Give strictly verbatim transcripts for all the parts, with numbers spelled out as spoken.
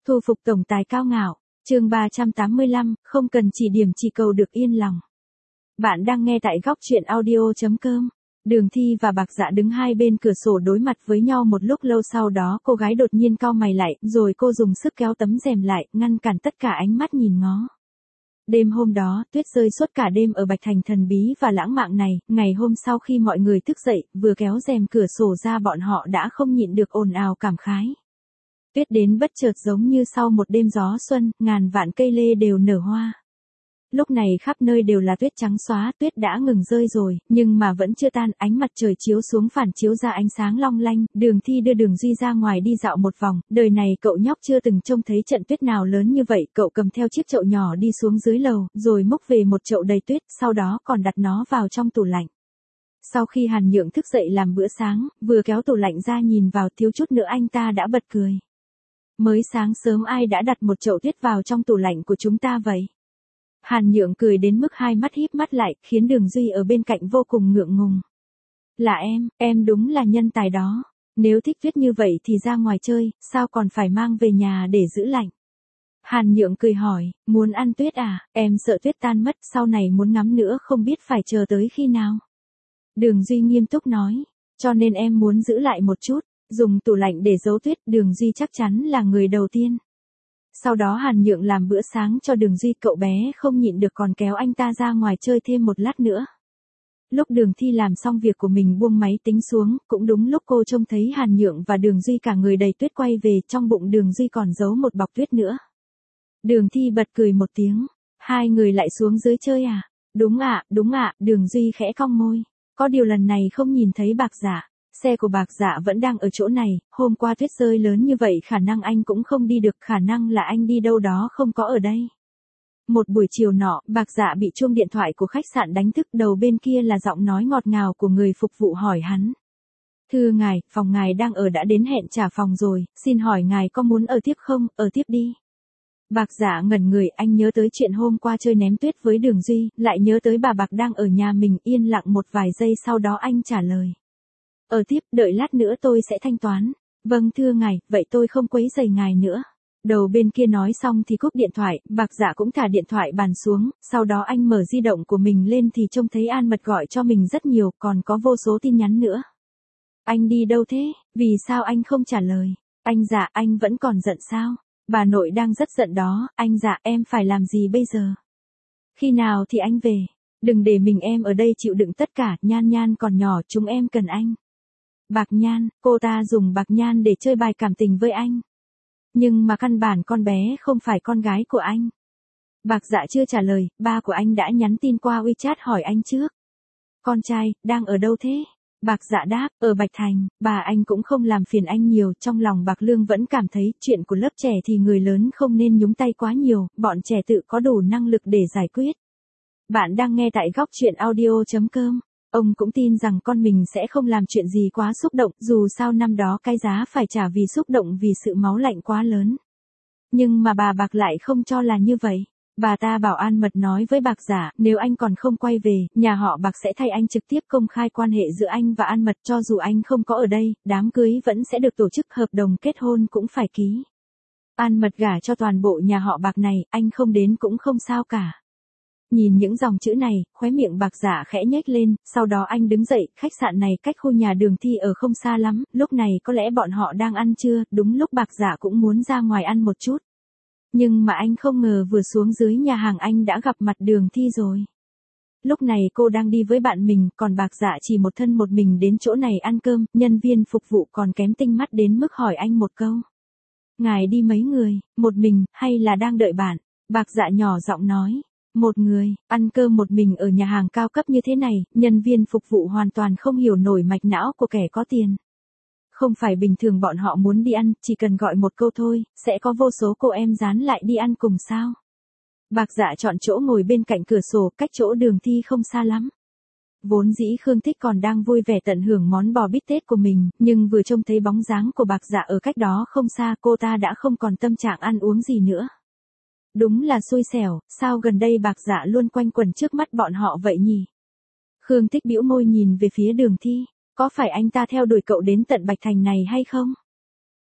Thu phục tổng tài cao ngạo, chương ba trăm tám mươi lăm, không cần chỉ điểm chỉ cầu được yên lòng. Bạn đang nghe tại góc truyện audio chấm com. Đường Thi và Bạc Dạ đứng hai bên cửa sổ đối mặt với nhau một lúc lâu, sau đó cô gái đột nhiên cau mày lại, rồi cô dùng sức kéo tấm rèm lại, ngăn cản tất cả ánh mắt nhìn ngó. Đêm hôm đó, tuyết rơi suốt cả đêm ở Bạch Thành thần bí và lãng mạn này. Ngày hôm sau khi mọi người thức dậy, vừa kéo rèm cửa sổ ra, bọn họ đã không nhịn được ồn ào cảm khái. Tuyết đến bất chợt, giống như sau một đêm gió xuân, ngàn vạn cây lê đều nở hoa. Lúc này khắp nơi đều là tuyết trắng xóa, tuyết đã ngừng rơi rồi, nhưng mà vẫn chưa tan, ánh mặt trời chiếu xuống phản chiếu ra ánh sáng long lanh. Đường Thi đưa Đường Duy ra ngoài đi dạo một vòng, đời này cậu nhóc chưa từng trông thấy trận tuyết nào lớn như vậy. Cậu cầm theo chiếc chậu nhỏ đi xuống dưới lầu, rồi múc về một chậu đầy tuyết, sau đó còn đặt nó vào trong tủ lạnh. Sau khi Hàn Nhượng thức dậy làm bữa sáng, vừa kéo tủ lạnh ra nhìn vào, thiếu chút nữa anh ta đã bật cười. Mới sáng sớm ai đã đặt một chậu tuyết vào trong tủ lạnh của chúng ta vậy? Hàn Nhượng cười đến mức hai mắt híp mắt lại, khiến Đường Duy ở bên cạnh vô cùng ngượng ngùng. Là em, em đúng là nhân tài đó. Nếu thích tuyết như vậy thì ra ngoài chơi, sao còn phải mang về nhà để giữ lạnh? Hàn Nhượng cười hỏi, muốn ăn tuyết à, em sợ tuyết tan mất, sau này muốn ngắm nữa không biết phải chờ tới khi nào. Đường Duy nghiêm túc nói, cho nên em muốn giữ lại một chút, dùng tủ lạnh để giấu tuyết. Đường Duy chắc chắn là người đầu tiên. Sau đó Hàn Nhượng làm bữa sáng cho Đường Duy, cậu bé không nhịn được còn kéo anh ta ra ngoài chơi thêm một lát nữa. Lúc Đường Thi làm xong việc của mình buông máy tính xuống, cũng đúng lúc cô trông thấy Hàn Nhượng và Đường Duy cả người đầy tuyết quay về, trong bụng Đường Duy còn giấu một bọc tuyết nữa. Đường Thi bật cười một tiếng, hai người lại xuống dưới chơi à? Đúng ạ, đúng ạ, Đường Duy khẽ cong môi, có điều lần này không nhìn thấy Bạc Dạ. Xe của Bạc Dạ vẫn đang ở chỗ này, hôm qua tuyết rơi lớn như vậy khả năng anh cũng không đi được, khả năng là anh đi đâu đó không có ở đây. Một buổi chiều nọ, Bạc Dạ bị chuông điện thoại của khách sạn đánh thức, đầu bên kia là giọng nói ngọt ngào của người phục vụ hỏi hắn. Thưa ngài, phòng ngài đang ở đã đến hẹn trả phòng rồi, xin hỏi ngài có muốn ở tiếp không, ở tiếp đi. Bạc Dạ ngẩn người, anh nhớ tới chuyện hôm qua chơi ném tuyết với Đường Duy, lại nhớ tới bà Bạc đang ở nhà mình, yên lặng một vài giây sau đó anh trả lời. Ở tiếp, đợi lát nữa tôi sẽ thanh toán. Vâng thưa ngài, vậy tôi không quấy rầy ngài nữa. Đầu bên kia nói xong thì cúp điện thoại, Bạc Dạ cũng thả điện thoại bàn xuống, sau đó anh mở di động của mình lên thì trông thấy An Mật gọi cho mình rất nhiều, còn có vô số tin nhắn nữa. Anh đi đâu thế? Vì sao anh không trả lời? Anh Dạ, anh vẫn còn giận sao? Bà nội đang rất giận đó. Anh Dạ, em phải làm gì bây giờ? Khi nào thì anh về? Đừng để mình em ở đây chịu đựng tất cả, Nhan Nhan còn nhỏ, chúng em cần anh. Bạc Nhan, cô ta dùng Bạc Nhan để chơi bài cảm tình với anh. Nhưng mà căn bản con bé không phải con gái của anh. Bạc Dạ chưa trả lời, ba của anh đã nhắn tin qua WeChat hỏi anh trước. Con trai, đang ở đâu thế? Bạc Dạ đáp, ở Bạch Thành. Bà anh cũng không làm phiền anh nhiều, trong lòng Bạc Lương vẫn cảm thấy chuyện của lớp trẻ thì người lớn không nên nhúng tay quá nhiều, bọn trẻ tự có đủ năng lực để giải quyết. Bạn đang nghe tại góc truyện audio chấm com. Ông cũng tin rằng con mình sẽ không làm chuyện gì quá xúc động, dù sao năm đó cái giá phải trả vì xúc động vì sự máu lạnh quá lớn. Nhưng mà bà Bạc lại không cho là như vậy. Bà ta bảo An Mật nói với Bạc Dạ, nếu anh còn không quay về, nhà họ Bạc sẽ thay anh trực tiếp công khai quan hệ giữa anh và An Mật, cho dù anh không có ở đây, đám cưới vẫn sẽ được tổ chức, hợp đồng kết hôn cũng phải ký. An Mật gả cho toàn bộ nhà họ Bạc này, anh không đến cũng không sao cả. Nhìn những dòng chữ này, khóe miệng Bạc Dạ khẽ nhếch lên, sau đó anh đứng dậy, khách sạn này cách khu nhà Đường Thi ở không xa lắm, lúc này có lẽ bọn họ đang ăn trưa, đúng lúc Bạc Dạ cũng muốn ra ngoài ăn một chút. Nhưng mà anh không ngờ vừa xuống dưới nhà hàng anh đã gặp mặt Đường Thi rồi. Lúc này cô đang đi với bạn mình, còn Bạc Dạ chỉ một thân một mình đến chỗ này ăn cơm, nhân viên phục vụ còn kém tinh mắt đến mức hỏi anh một câu. Ngài đi mấy người, một mình, hay là đang đợi bạn? Bạc Dạ nhỏ giọng nói. Một người, ăn cơm một mình ở nhà hàng cao cấp như thế này, nhân viên phục vụ hoàn toàn không hiểu nổi mạch não của kẻ có tiền. Không phải bình thường bọn họ muốn đi ăn, chỉ cần gọi một câu thôi, sẽ có vô số cô em dán lại đi ăn cùng sao. Bạc Dạ chọn chỗ ngồi bên cạnh cửa sổ, cách chỗ Đường Thi không xa lắm. Vốn dĩ Khương Thích còn đang vui vẻ tận hưởng món bò bít tết của mình, nhưng vừa trông thấy bóng dáng của Bạc Dạ ở cách đó không xa, cô ta đã không còn tâm trạng ăn uống gì nữa. Đúng là xui xẻo, sao gần đây Bạc Dạ luôn quanh quẩn trước mắt bọn họ vậy nhỉ? Khương Thích bĩu môi nhìn về phía Đường Thi, có phải anh ta theo đuổi cậu đến tận Bạch Thành này hay không?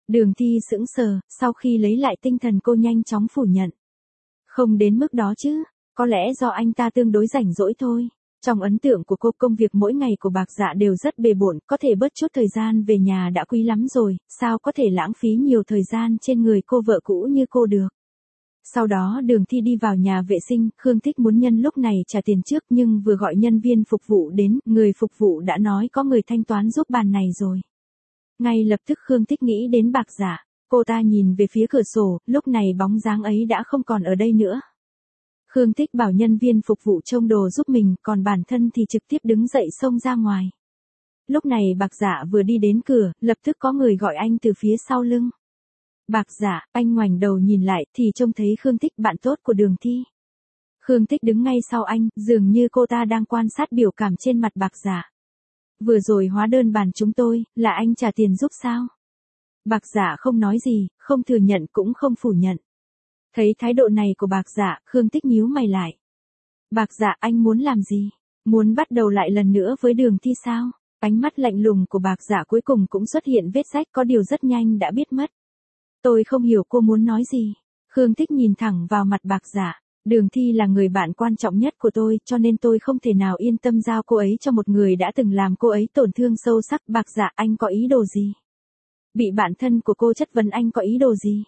Đường Thi sững sờ, sau khi lấy lại tinh thần cô nhanh chóng phủ nhận. Không đến mức đó chứ, có lẽ do anh ta tương đối rảnh rỗi thôi. Trong ấn tượng của cô, công việc mỗi ngày của Bạc Dạ đều rất bề bộn, có thể bớt chút thời gian về nhà đã quý lắm rồi, sao có thể lãng phí nhiều thời gian trên người cô vợ cũ như cô được. Sau đó Đường Thi đi vào nhà vệ sinh, Khương Thích muốn nhân lúc này trả tiền trước nhưng vừa gọi nhân viên phục vụ đến, người phục vụ đã nói có người thanh toán giúp bàn này rồi. Ngay lập tức Khương Thích nghĩ đến Bạc Dạ, cô ta nhìn về phía cửa sổ, lúc này bóng dáng ấy đã không còn ở đây nữa. Khương Thích bảo nhân viên phục vụ trông đồ giúp mình, còn bản thân thì trực tiếp đứng dậy xông ra ngoài. Lúc này Bạc Dạ vừa đi đến cửa, lập tức có người gọi anh từ phía sau lưng. Bạc Dạ, anh ngoảnh đầu nhìn lại thì trông thấy Khương Thích, bạn tốt của Đường Thi. Khương Thích đứng ngay sau anh, dường như cô ta đang quan sát biểu cảm trên mặt Bạc Dạ. Vừa rồi hóa đơn bàn chúng tôi, là anh trả tiền giúp sao? Bạc Dạ không nói gì, không thừa nhận cũng không phủ nhận. Thấy thái độ này của Bạc Dạ, Khương Thích nhíu mày lại. Bạc Dạ, anh muốn làm gì? Muốn bắt đầu lại lần nữa với Đường Thi sao? Ánh mắt lạnh lùng của Bạc Dạ cuối cùng cũng xuất hiện vết rách, có điều rất nhanh đã biết mất. Tôi không hiểu cô muốn nói gì. Khương Thích nhìn thẳng vào mặt Bạc Dạ. Đường Thi là người bạn quan trọng nhất của tôi, cho nên tôi không thể nào yên tâm giao cô ấy cho một người đã từng làm cô ấy tổn thương sâu sắc. Bạc Dạ, anh có ý đồ gì? Bị bạn thân của cô chất vấn anh có ý đồ gì?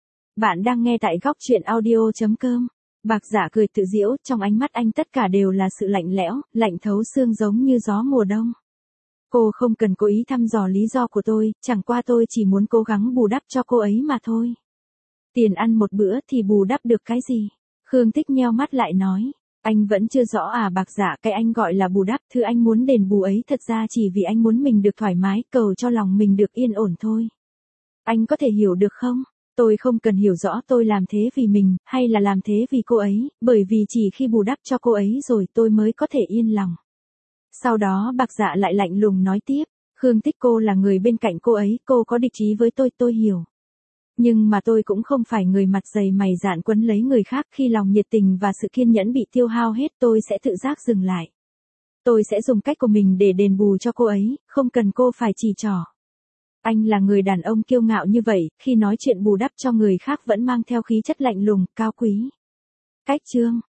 Bạn đang nghe tại góc truyện audio chấm com. Bạc Dạ cười tự giễu, trong ánh mắt anh tất cả đều là sự lạnh lẽo, lạnh thấu xương giống như gió mùa đông. Cô không cần cố ý thăm dò lý do của tôi, chẳng qua tôi chỉ muốn cố gắng bù đắp cho cô ấy mà thôi. Tiền ăn một bữa thì bù đắp được cái gì? Khương Thích nheo mắt lại nói. Anh vẫn chưa rõ à? Bạc Dạ, cái anh gọi là bù đắp, thứ anh muốn đền bù ấy thật ra chỉ vì anh muốn mình được thoải mái, cầu cho lòng mình được yên ổn thôi. Anh có thể hiểu được không? Tôi không cần hiểu rõ tôi làm thế vì mình, hay là làm thế vì cô ấy, bởi vì chỉ khi bù đắp cho cô ấy rồi tôi mới có thể yên lòng. Sau đó Bạc Dạ lại lạnh lùng nói tiếp, Khương Thích, cô là người bên cạnh cô ấy, cô có địch ý với tôi, tôi hiểu. Nhưng mà tôi cũng không phải người mặt dày mày dạn quấn lấy người khác, khi lòng nhiệt tình và sự kiên nhẫn bị tiêu hao hết tôi sẽ tự giác dừng lại. Tôi sẽ dùng cách của mình để đền bù cho cô ấy, không cần cô phải chỉ trỏ. Anh là người đàn ông kiêu ngạo như vậy, khi nói chuyện bù đắp cho người khác vẫn mang theo khí chất lạnh lùng, cao quý. Cách chương